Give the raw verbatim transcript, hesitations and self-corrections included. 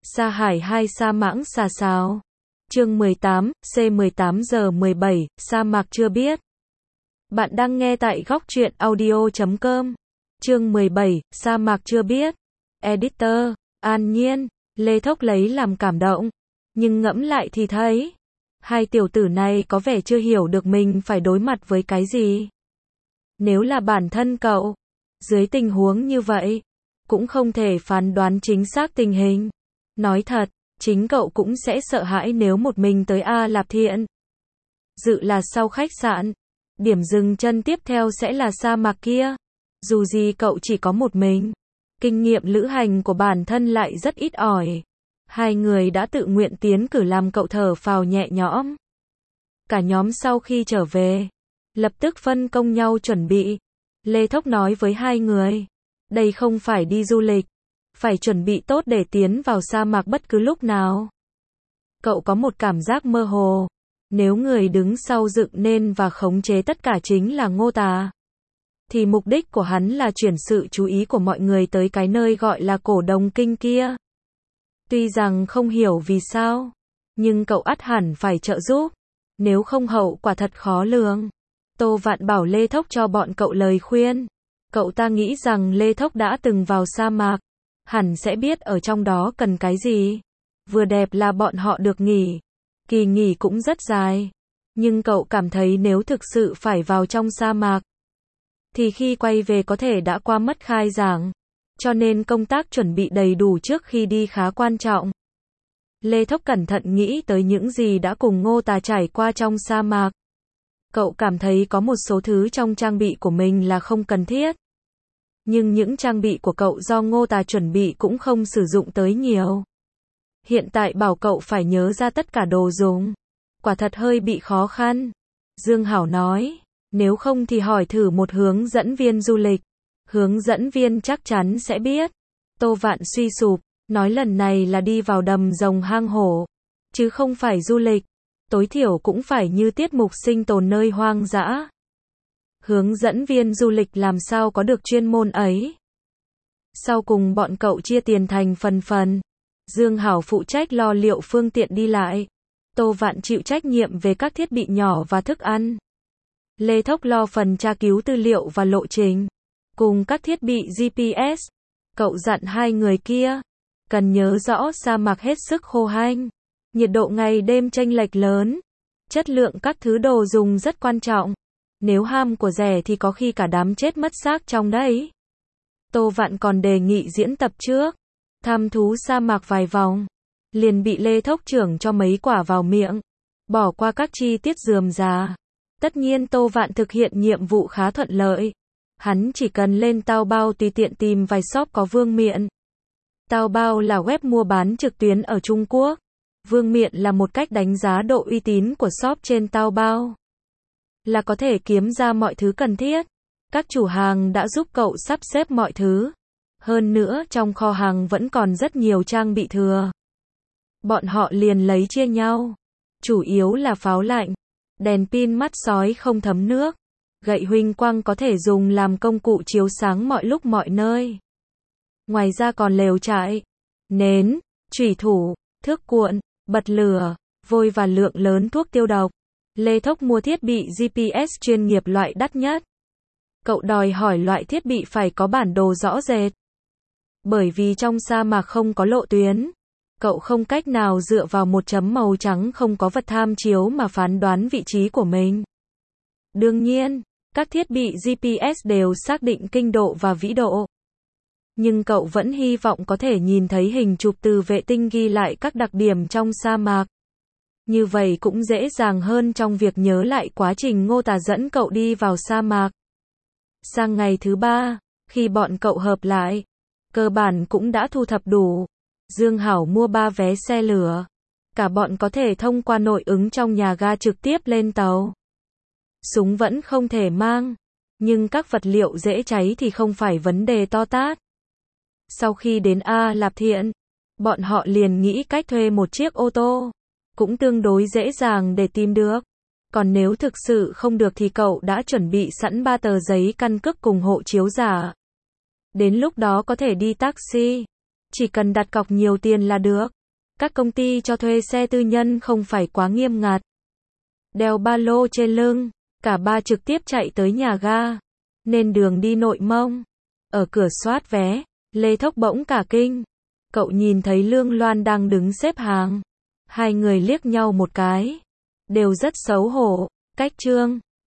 Sa Hải hai Sa Mãng Xà Xào. Chương mười tám, C mười tám giờ mười bảy, sa mạc chưa biết. Bạn đang nghe tại góc truyện audio chấm com. Chương mười bảy, sa mạc chưa biết. Editor, An Nhiên, Lê Thốc lấy làm cảm động. Nhưng ngẫm lại thì thấy, hai tiểu tử này có vẻ chưa hiểu được mình phải đối mặt với cái gì. Nếu là bản thân cậu, dưới tình huống như vậy, cũng không thể phán đoán chính xác tình hình. Nói thật, chính cậu cũng sẽ sợ hãi nếu một mình tới A Lạp Thiện. Dự là sau khách sạn, điểm dừng chân tiếp theo sẽ là sa mạc kia. Dù gì cậu chỉ có một mình, kinh nghiệm lữ hành của bản thân lại rất ít ỏi. Hai người đã tự nguyện tiến cử làm cậu thở phào nhẹ nhõm. Cả nhóm sau khi trở về, lập tức phân công nhau chuẩn bị. Lê Thốc nói với hai người, đây không phải đi du lịch, phải chuẩn bị tốt để tiến vào sa mạc bất cứ lúc nào. Cậu có một cảm giác mơ hồ, nếu người đứng sau dựng nên và khống chế tất cả chính là Ngô Tà, thì mục đích của hắn là chuyển sự chú ý của mọi người tới cái nơi gọi là Cổ Đồng Kinh kia. Tuy rằng không hiểu vì sao, nhưng cậu ắt hẳn phải trợ giúp, nếu không hậu quả thật khó lường. Tô Vạn bảo Lê Thốc cho bọn cậu lời khuyên. Cậu ta nghĩ rằng Lê Thốc đã từng vào sa mạc, hẳn sẽ biết ở trong đó cần cái gì. Vừa đẹp là bọn họ được nghỉ, kỳ nghỉ cũng rất dài. Nhưng cậu cảm thấy nếu thực sự phải vào trong sa mạc, thì khi quay về có thể đã qua mất khai giảng. Cho nên công tác chuẩn bị đầy đủ trước khi đi khá quan trọng. Lê Thốc cẩn thận nghĩ tới những gì đã cùng Ngô Tà trải qua trong sa mạc. Cậu cảm thấy có một số thứ trong trang bị của mình là không cần thiết. Nhưng những trang bị của cậu do Ngô Tà chuẩn bị cũng không sử dụng tới nhiều. Hiện tại bảo cậu phải nhớ ra tất cả đồ dùng, quả thật hơi bị khó khăn. Dương Hảo nói, nếu không thì hỏi thử một hướng dẫn viên du lịch. Hướng dẫn viên chắc chắn sẽ biết. Tô Vạn suy sụp, nói lần này là đi vào đầm rồng hang hổ, chứ không phải du lịch. Tối thiểu cũng phải như tiết mục sinh tồn nơi hoang dã. Hướng dẫn viên du lịch làm sao có được chuyên môn ấy. Sau cùng bọn cậu chia tiền thành phần phần. Dương Hảo phụ trách lo liệu phương tiện đi lại. Tô Vạn chịu trách nhiệm về các thiết bị nhỏ và thức ăn. Lê Thốc lo phần tra cứu tư liệu và lộ trình, cùng các thiết bị giê pê ét. Cậu dặn hai người kia, cần nhớ rõ sa mạc hết sức khô hanh. Nhiệt độ ngày đêm chênh lệch lớn. Chất lượng các thứ đồ dùng rất quan trọng. Nếu ham của rẻ thì có khi cả đám chết mất xác trong đấy. Tô Vạn còn đề nghị diễn tập trước, thăm thú sa mạc vài vòng. Liền bị Lê Thốc trưởng cho mấy quả vào miệng. Bỏ qua các chi tiết rườm rà. Tất nhiên Tô Vạn thực hiện nhiệm vụ khá thuận lợi. Hắn chỉ cần lên Taobao tùy tiện tìm vài shop có vương miện. Taobao là web mua bán trực tuyến ở Trung Quốc. Vương miện là một cách đánh giá độ uy tín của shop trên Taobao. Là có thể kiếm ra mọi thứ cần thiết. Các chủ hàng đã giúp cậu sắp xếp mọi thứ. Hơn nữa trong kho hàng vẫn còn rất nhiều trang bị thừa. Bọn họ liền lấy chia nhau. Chủ yếu là pháo lạnh, đèn pin mắt sói không thấm nước, gậy huỳnh quang có thể dùng làm công cụ chiếu sáng mọi lúc mọi nơi. Ngoài ra còn lều trại, nến, chủy thủ, thước cuộn, bật lửa, vôi và lượng lớn thuốc tiêu độc. Lê Thốc mua thiết bị giê pê ét chuyên nghiệp loại đắt nhất. Cậu đòi hỏi loại thiết bị phải có bản đồ rõ rệt. Bởi vì trong sa mạc không có lộ tuyến, cậu không cách nào dựa vào một chấm màu trắng không có vật tham chiếu mà phán đoán vị trí của mình. Đương nhiên, các thiết bị giê pê ét đều xác định kinh độ và vĩ độ. Nhưng cậu vẫn hy vọng có thể nhìn thấy hình chụp từ vệ tinh ghi lại các đặc điểm trong sa mạc. Như vậy cũng dễ dàng hơn trong việc nhớ lại quá trình Ngô Tà dẫn cậu đi vào sa mạc. Sang ngày thứ ba, khi bọn cậu hợp lại, cơ bản cũng đã thu thập đủ. Dương Hảo mua ba vé xe lửa. Cả bọn có thể thông qua nội ứng trong nhà ga trực tiếp lên tàu. Súng vẫn không thể mang, nhưng các vật liệu dễ cháy thì không phải vấn đề to tát. Sau khi đến A Lạp Thiện, bọn họ liền nghĩ cách thuê một chiếc ô tô. Cũng tương đối dễ dàng để tìm được. Còn nếu thực sự không được thì cậu đã chuẩn bị sẵn ba tờ giấy căn cước cùng hộ chiếu giả. Đến lúc đó có thể đi taxi. Chỉ cần đặt cọc nhiều tiền là được. Các công ty cho thuê xe tư nhân không phải quá nghiêm ngặt. Đeo ba lô trên lưng, cả ba trực tiếp chạy tới nhà ga. Nên đường đi Nội Mông. Ở cửa soát vé, Lê Thốc bỗng cả kinh. Cậu nhìn thấy Lương Loan đang đứng xếp hàng. Hai người liếc nhau một cái. Đều rất xấu hổ. Cách Trương